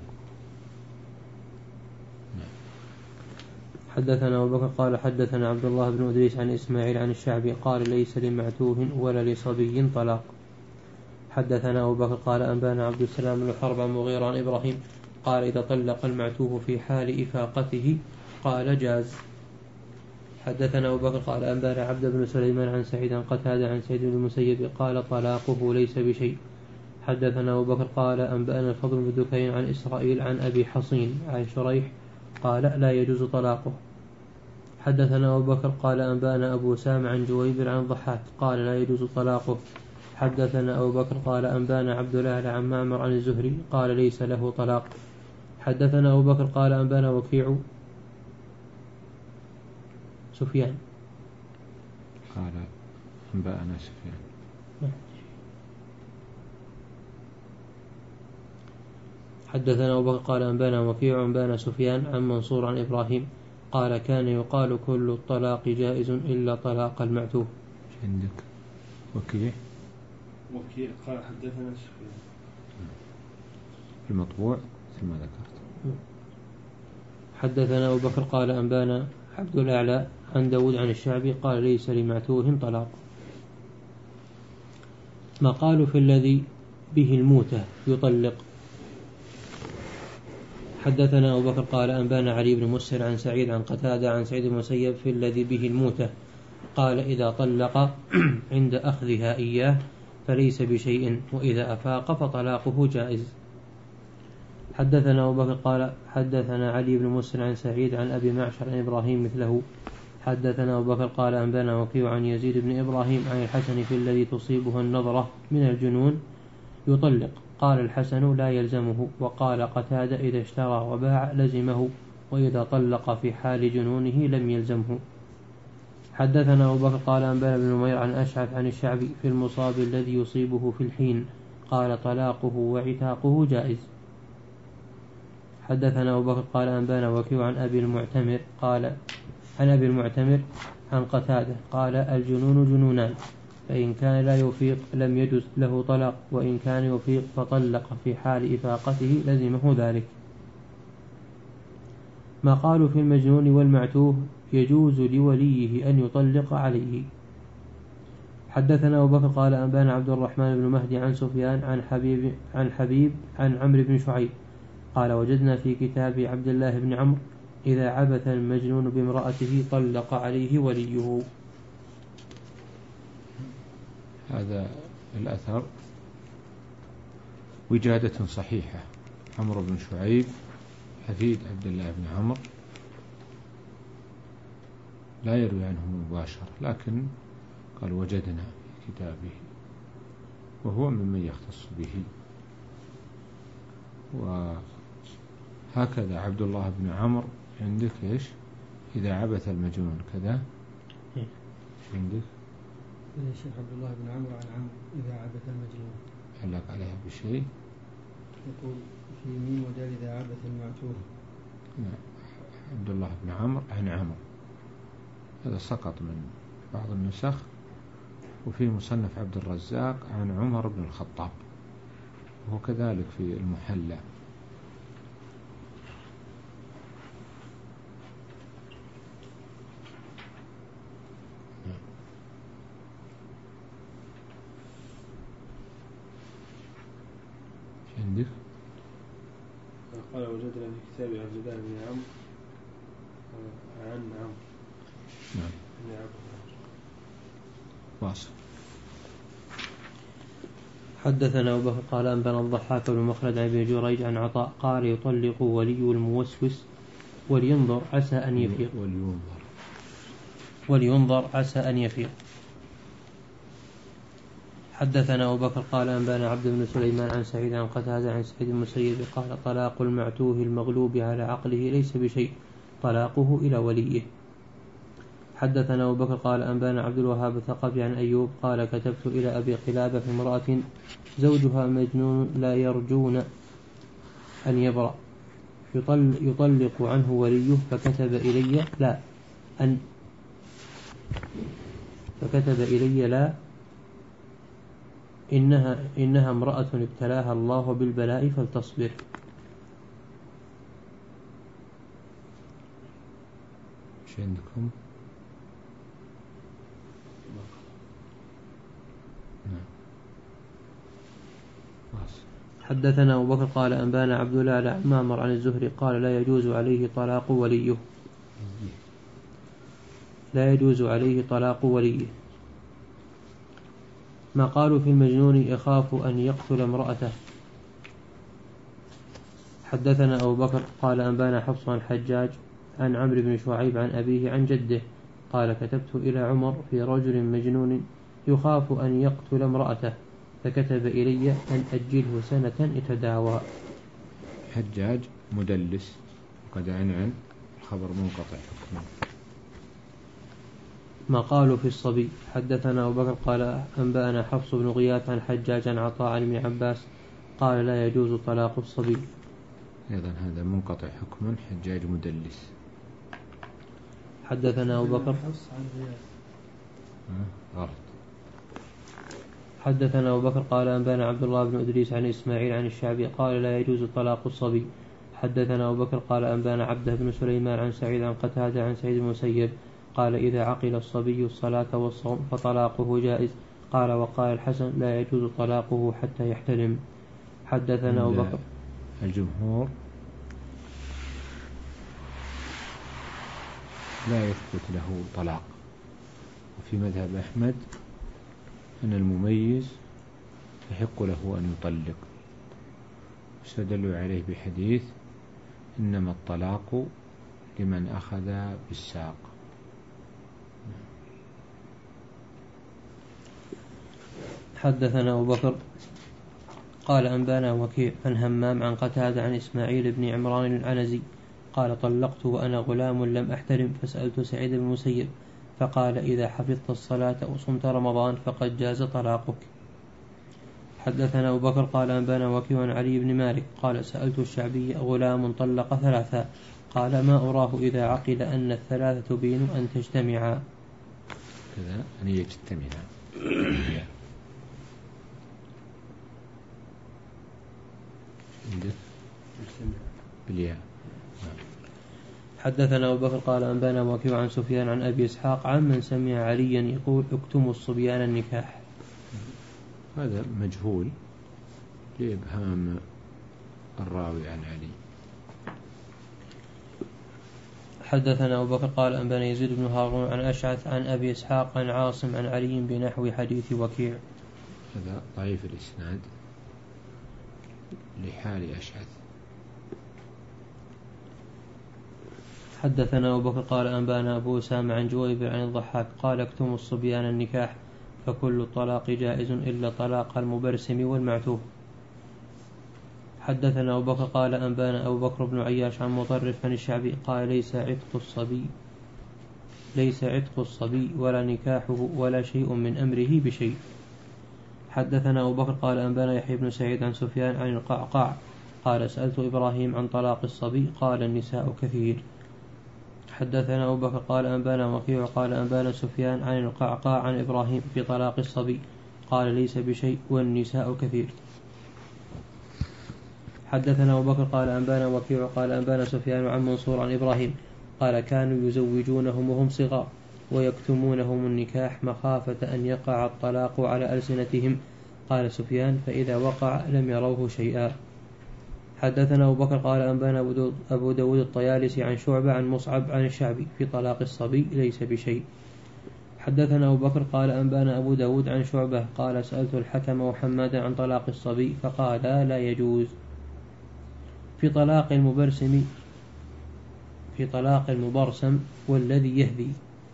حدثنا أبو بكر قال حدثنا عبد الله بن أدريس عن إسماعيل عن الشعبي قال ليس لمعتوه ولا لصبي طلاق. حدثنا أبو بكر قال أنبانا عبد السلام بن حرب عن مغيرة عن إبراهيم قال إذا طلق المعتوه في حال إفاقته قال جاز. حدثنا أبو بكر قال أنبانا عبد بن سليمان عن سعيد عن قتادة عن سعيد بن المسيب قال طلاقه ليس بشيء. حدثنا أبو بكر قال أنبأنا الفضل بن دكين عن إسرائيل عن أبي حصين عن شريح قال لا يجوز طلاقه. حدثنا أبو بكر قال أنبأنا أبو سام عن جويبر عن ضحاك قال لا يجوز طلاقه. حدثنا أبو بكر قال أنبأنا عبد الله عن معمر عن الزهري قال ليس له طلاق. حدثنا أبو بكر قال أنبأنا وكيع سفيان قال أنبأنا سفيان. حدثنا أبو بكر قال أنبأنا وكيع أنبأنا سفيان عن منصور عن إبراهيم قال كان يقال كل الطلاق جائز إلا طلاق المعتوه. عندك وكيع وكيع قال حدثنا سفيان المطبوع ثم ذكرت. حدثنا أبو بكر قال أنبأنا عبد الأعلى عن داود عن الشعبي قال ليس لمعتوه طلاق. ما قالوا في الذي به الموتة يطلق. حدثنا أبو بكر قال أنبانا علي بن مسهر عن سعيد عن قتادة عن سعيد بن المسيب في الذي به الموتة قال إذا طلق عند أخذها إياه فليس بشيء وإذا أفاق فطلاقه جائز. حدثنا أبو بكر قال حدثنا علي بن مسهر عن سعيد عن أبي معشر عن إبراهيم مثله. حدثنا أبو بكر قال أنبانا وكيع عن يزيد بن إبراهيم عن الحسن في الذي تصيبه النظرة من الجنون يطلق قال الحسن لا يلزمه وقال قتادة إذا اشترى وباع لزمه وإذا طلق في حال جنونه لم يلزمه. حدثنا أبو بكر قال أنبانا بن نمير عن أشعث عن الشعبي في المصاب الذي يصيبه في الحين قال طلاقه وعتاقه جائز. حدثنا أبو بكر قال أنبانا وكيع عن أبي المعتمر قال عن أبي المعتمر عن قتادة قال الجنون جنونان فإن كان لا يفيق لم يجز له طلاق وإن كان يفيق فطلق في حال إفاقته لزمه ذلك. ما قالوا في المجنون والمعتوه يجوز لوليه أن يطلق عليه. حدثنا أبو بكر قال أنبانا عبد الرحمن بن مهدي عن سفيان عن حبيب عن حبيب عن عمرو بن شعيب قال وجدنا في كتاب عبد الله بن عمرو إذا عبث المجنون بامرأته طلق عليه وليه. هذا الأثر وجادة صحيحة. عمرو بن شعيب حفيد عبد الله بن عمرو لا يروي عنه مباشرة لكن قال وجدنا في كتابه وهو ممن يختص به. وهكذا عبد الله بن عمرو عندك إيش إذا عبث المجنون كذا عندك الشيخ عبد الله بن عمرو عن عمرو إذا عبث المجنون علق عليها بشيء يقول في ميم ودال إذا عبث المعتوه. نعم عبد الله بن عمرو عن عمرو هذا سقط من بعض النسخ. وفي مصنف عبد الرزاق عن عمر بن الخطاب وهو كذلك في المحلى. كتاب عبد الله بن عمرو عن عمرو. نعم. واصل. حدثنا أبو بكر قال أنبأنا الضحاك بن مخلد عن ابن جريج عن عطاء قال يطلق ولي الموسوس ولينظر عسى أن يفيق ولينظر ولينظر عسى أن يفيق. حدثنا أبو بكر قال أنبأنا عبد بن سليمان عن سعيد عن قتادة عن سعيد المسيب قال طلاق المعتوه المغلوب على عقله ليس بشيء طلاقه إلى وليه. حدثنا أبو بكر قال أنبأنا عبد الوهاب الثقفي عن أيوب قال كتبت إلى أبي قلابة في امرأة زوجها مجنون لا يرجون أن يبرأ يطلق عنه وليه فكتب إلي لا أن فكتب إلي لا إنها, إنها امرأة ابتلاها الله بالبلاء فلتصبر. شو عندكم؟ حدثنا أبو بكر قال أنبانا عبد الله عن معمر عن الزهري قال لا يجوز عليه طلاق وليه لا يجوز عليه طلاق وليه. ما قالوا في المجنون يخاف أن يقتل امرأته. حدثنا أبو بكر قال أنبانا حفص عن حجاج عن عمرو بن شعيب عن أبيه عن جده قال كتبت إلى عمر في رجل مجنون يخاف أن يقتل امرأته فكتب إلي أن أجله سنة يتداوى. حجاج مدلس وقد عنعن خبر منقطع حكما. ما قالوا في الصبي. حدثنا أبو بكر قال أنبأنا حفص بن غياث عن حجاج عن عطاء عن ابن عباس قال لا يجوز طلاق الصبي. أيضا هذا منقطع حكما حجاج مدلس. حدثنا أبو بكر غلط. حدثنا أبو بكر قال أنبأنا عبد الله بن إدريس عن إسماعيل عن الشعبي قال لا يجوز طلاق الصبي. حدثنا أبو بكر قال أنبأنا عبده بن سليمان عن سعيد عن قتادة عن سعيد المسيب قال إذا عقل الصبي الصلاة والصوم فطلاقه جائز. قال وقال الحسن لا يجوز طلاقه حتى يحتلم. حدثنا أبو بكر. الجمهور لا يثبت له طلاق، وفي مذهب أحمد أن المميز يحق له أن يطلق، استدلوا عليه بحديث إنما الطلاق لمن أخذ بالساق. حدثنا أبو بكر قال أنبانا وكيع عن همام عن قتادة عن إسماعيل بن عمران العنزي قال طلقت وأنا غلام لم أحترم فسألت سعيد بن المسيب فقال إذا حفظت الصلاة وصمت رمضان فقد جاز طلاقك. حدثنا أبو بكر قال أنبانا وكيع عن علي بن مالك قال سألت الشعبي غلام طلق ثلاثا قال ما أراه إذا عقل أن الثلاثة تبين أن تجتمعا كذا أن يجتمعا بالياء. حدثنا أبو بكر قال أنبانا وكيع عن سفيان عن أبي إسحاق عمن سمع عليا يقول اكتموا الصبيان النكاح. هذا مجهول لإبهام الراوي عن علي. حدثنا أبو بكر قال أنبانا يزيد بن هارون عن أشعث عن أبي إسحاق عن عاصم عن علي بنحو حديث وكيع. هذا ضعيف الإسناد لحال أشعث. حدثنا أبو بكر قال أنبانا أبو أسامة عن جويبر عن الضحاك قال اكتموا الصبيان النكاح فكل الطلاق جائز إلا طلاق المبرسم والمعتوه. حدثنا أبو بكر قال أنبانا أبو بكر بن عياش عن مطرف عن الشعبي قال ليس عتق الصبي ليس عتق الصبي ولا نكاحه ولا شيء من أمره بشيء. حدثنا أبو بكر قال أنبانا يحيى بن سعيد عن سفيان عن القعقاع قال سألت إبراهيم عن طلاق الصبي قال النساء كثير. حدثنا أبو بكر قال أنبانا وكيع قال أنبانا سفيان عن القعقاع عن إبراهيم في طلاق الصبي قال ليس بشيء والنساء كثير. حدثنا أبو بكر قال أنبانا وكيع قال أنبانا سفيان عن منصور عن إبراهيم قال كانوا يزوجونهم وهم صغار ويكتمونهم النكاح مخافة أن يقع الطلاق على ألسنتهم. قال سفيان فإذا وقع لم يروه شيئا. حدثنا أبو بكر قال أنبانا أبو داود الطيالسي عن شعبة عن مصعب عن الشعبي في طلاق الصبي ليس بشيء. حدثنا أبو بكر قال أنبانا أبو داود عن شعبة قال سألت الحكم وحمادا عن طلاق الصبي فقال لا يجوز. في طلاق المبرسم في طلاق المبرسم والذي يهدي.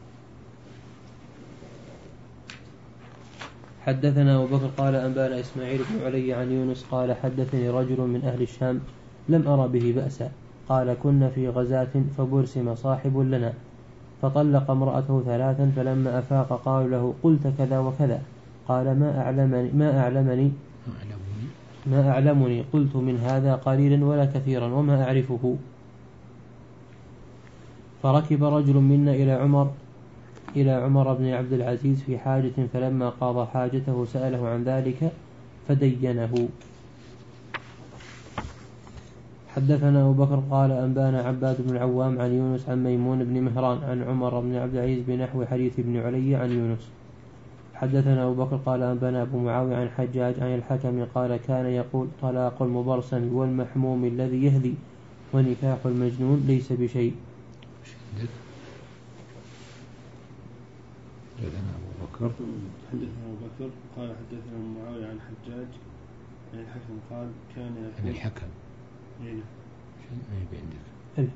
حدثنا أبو بكر قال أنبانا إسماعيل بن علي عن يونس قال حدثني رجل من أهل الشام لم أرى به بأسا قال كنا في غزاة فبرسم صاحب لنا فطلق امرأته ثلاثا فلما أفاق قالوا له قلت كذا وكذا قال ما أعلمني ما أعلمني ما أعلمني قلت من هذا قليلا ولا كثيرا وما أعرفه. فركب رجل منا إلى عمر إلى عمر بن عبد العزيز في حاجة فلما قضى حاجته سأله عن ذلك فدينه. حدثنا أبو بكر قال أنبانا عباد بن العوام عن يونس عن ميمون بن مهران عن عمر بن عبد العزيز بنحو حديث ابن علي عن يونس. حدثنا أبو بكر قال أنبانا أبو معاوية عن حجاج عن الحكم قال كان يقول طلاق المبرسم والمحموم الذي يهدي ونكاح المجنون ليس بشيء. حدثنا أبو بكر حدثنا أبو بكر قال حدثنا أبو معاوية عن حجاج عن الحكم قال كان يقول عن الحكم هنا ما يبي عندك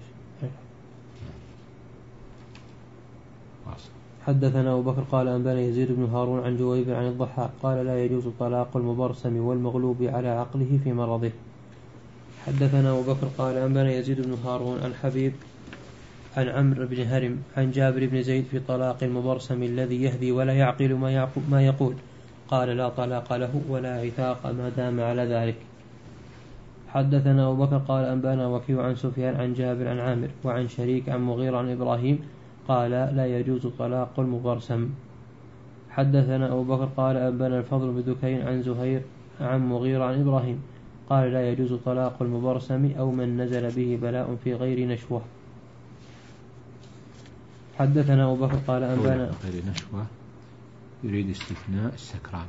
واصل. حدثنا أبو بكر قال أنبانا يزيد بن هارون عن جويب عن الضحاك قال لا يجوز طلاق المبرسم والمغلوب على عقله في مرضه. حدثنا أبو بكر قال أنبانا يزيد بن هارون عن حبيب عن عمرو بن هرم عن جابر بن زيد في طلاق المبرسم الذي يهدي ولا يعقل ما يقول قال لا طلاق له ولا عتاق ما دام على ذلك. حدثنا أبو بكر قال أنبانا وكيع عن سفيان عن جابر عن عامر وعن شريك عن مغير عن إبراهيم قال لا يجوز طلاق المبرسم. حدثنا أبو بكر قال أنبانا الفضل بن دكين عن زهير عن مغير عن إبراهيم قال لا يجوز طلاق المبرسم أو من نزل به بلاء في غير نشوة. حدثنا أبو بكر قال أنبانا غير نشوة يريد استثناء السكران.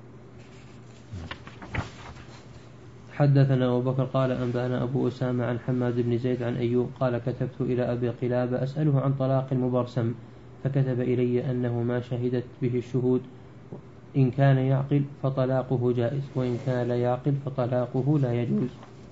حدثنا أبو بكر قال أنبانا أبو أسامة عن حماد بن زيد عن أيوب قال كتبت إلى أبي قلابة أسأله عن طلاق المبرسم فكتب إلي أنه ما شهدت به الشهود إن كان يعقل فطلاقه جائز وإن كان لا يعقل فطلاقه لا يجوز.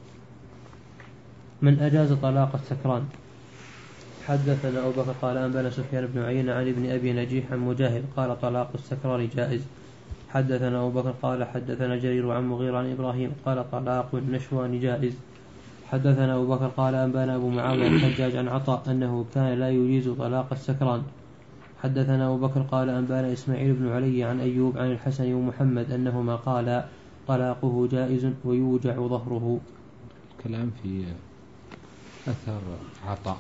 من أجاز طلاق السكران. حدثنا أبو بكر قال أنبانا سفيان بن عيينة عن ابن أبي نجيح عن مجاهد قال طلاق السكران جائز. حدثنا أبو بكر قال حدثنا جرير عن مغير عن إبراهيم قال طلاق النشوان جائز. حدثنا أبو بكر قال أنبانا أبو معاوية الحجاج عن عطاء أنه كان لا يجيز طلاق السكران. حدثنا أبو بكر قال أنبانا إسماعيل بن علي عن أيوب عن الحسن ومحمد أنهما قال طلاقه جائز ويوجع ظهره. كلام في أثر عطاء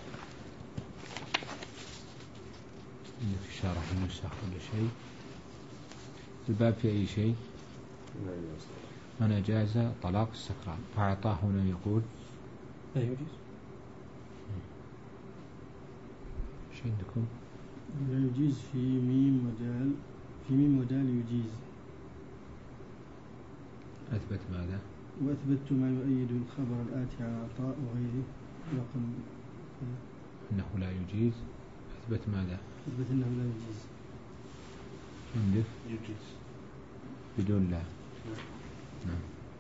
في شرح النسخ ولا شيء الباب في أي شيء من أجاز طلاق السكران فأعطاه هنا يقول لا يجوز. ايش عندكم؟ لا يجيز في ميم ودال في ميم ودال يجيز. أثبت ماذا؟ وأثبت ما يؤيد الخبر الآتي على عطاء وغيره رقم أنه لا يجيز. أثبت ماذا؟ أثبت أنه لا يجيز. عندك؟ يجيز بدون لا. نعم.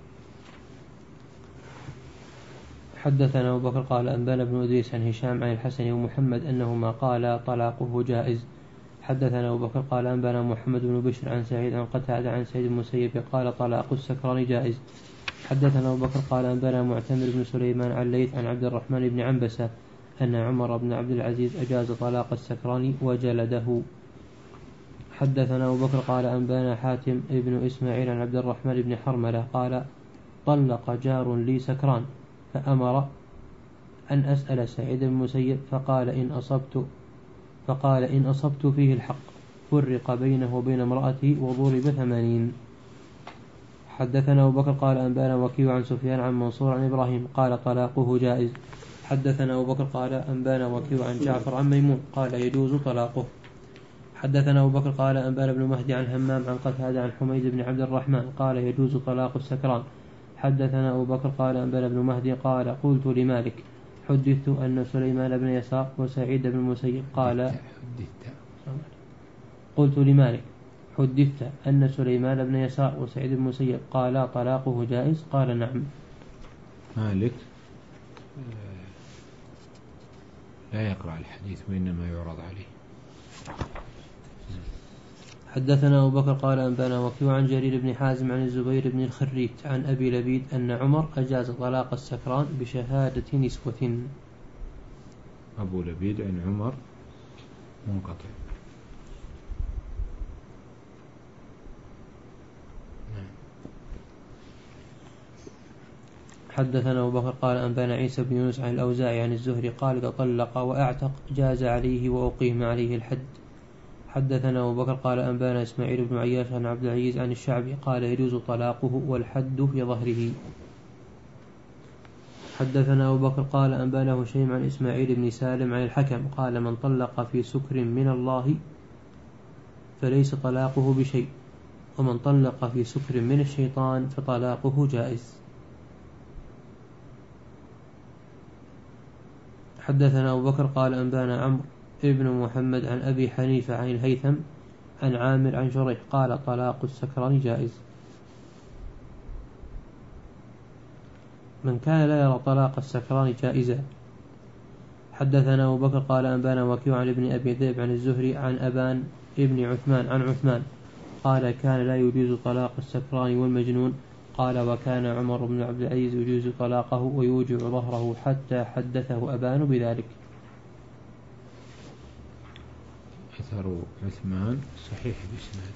حدثنا أبو بكر قال أنبانا بن أدريس عن هشام عن الحسن ومحمد أنهما قال طلاقه جائز. حدثنا أبو بكر قال أنبانا محمد بن بشر عن سعيد عن قتادة عن سعيد المسيب قال طلاق السكران جائز. حدثنا أبو بكر قال أنبانا معتمر بن سليمان عن ليث عن عبد الرحمن بن عنبسة أن عمر بن عبد العزيز أجاز طلاق السكران وجلده. حدثنا أبو بكر قال أنبانا حاتم ابن إسماعيل عن عبد الرحمن بن حرملة قال طلق جار لي سكران فأمر أن أسأل سعيد بن المسيب فقال إن أصبت فقال إن أصبت فيه الحق فرق بينه وبين امرأته وضرب ثمانين. حدثنا أبو بكر قال أنبانا وكيع عن سفيان عن منصور عن إبراهيم قال طلاقه جائز. حدثنا أبو بكر قال أنبانا وكيع عن جعفر عن ميمون قال يجوز طلاقه. حدثنا أبو بكر قال أنبانا بن مهدي عن همام عن قتادة عن حميد بن عبد الرحمن قال يجوز طلاق السكران. حدثنا أبو بكر قال أنبأنا ابن مهدي قال قلت لمالك حدثت أن سليمان بن يسار وسعيد بن المسيب قال قلت لمالك حدثت أن سليمان بن يسار وسعيد بن المسيب قال طلاقه جائز قال نعم. مالك لا يقرأ الحديث وإنما يعرض عليه. حدثنا أبو بكر قال أنبأنا وكيع عن جرير بن حازم عن الزبير بن الخريت عن أبي لبيد أن عمر أجاز طلاق السكران بشهادة نسوة. أبو لبيد عن عمر منقطع. حدثنا أبو بكر قال أنبأنا عيسى بن يونس عن الأوزاعي عن الزهري قال إذا طلق وأعتق جاز عليه وأقيم عليه الحد. حدثنا أبو بكر قال أنبأنا إسماعيل بن عياش عن عبد العزيز عن الشعبي قال يجوز طلاقه والحد في ظهره. حدثنا أبو بكر قال أنبأنا هشيم عن إسماعيل بن سالم عن الحكم قال من طلق في سكر من الله فليس طلاقه بشيء ومن طلق في سكر من الشيطان فطلاقه جائز. حدثنا أبو بكر قال أنبأنا عمرو ابن محمد عن أبي حنيفة عن الهيثم عن عامر عن شريح قال طلاق السكران جائز. من كان لا يرى طلاق السكران جائزا. حدثنا أبو بكر قال أنبأنا وكيع عن ابن أبي ذئب عن الزهري عن أبان ابن عثمان عن عثمان قال كان لا يجوز طلاق السكران والمجنون قال وكان عمر بن عبد العزيز يجوز طلاقه ويوجع ظهره حتى حدثه أبان بذلك. أثر عثمان صحيح الإسناد.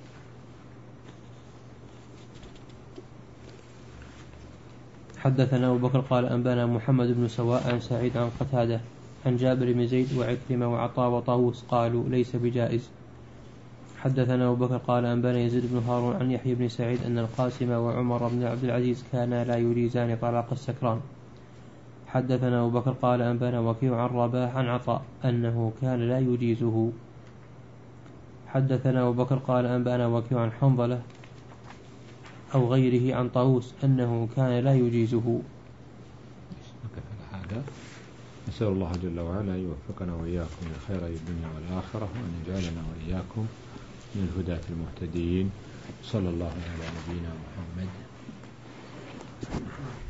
حدثنا أبو بكر قال أنبأنا محمد بن سواء عن سعيد عن قتادة عن جابر بن زيد وعكرمة وعطاء وطاووس قالوا ليس بجائز. حدثنا أبو بكر قال أنبأنا يزيد بن هارون عن يحيى بن سعيد أن القاسم وعمر بن عبد العزيز كانا لا يجيزان طلاق السكران. حدثنا أبو بكر قال أنبأنا وكيع عن رباح عن عطاء أنه كان لا يجيزه. حدثنا أبو بكر قال أنبأنا وكيع عن حنظلة أو غيره عن طاووس أنه كان لا يجيزه. هذا نسأل الله جل وعلا أن يوفقنا وإياكم لخير الدنيا والآخرة وأن يجعلنا وإياكم من الهداة المهتدين. صلى الله على نبينا محمد.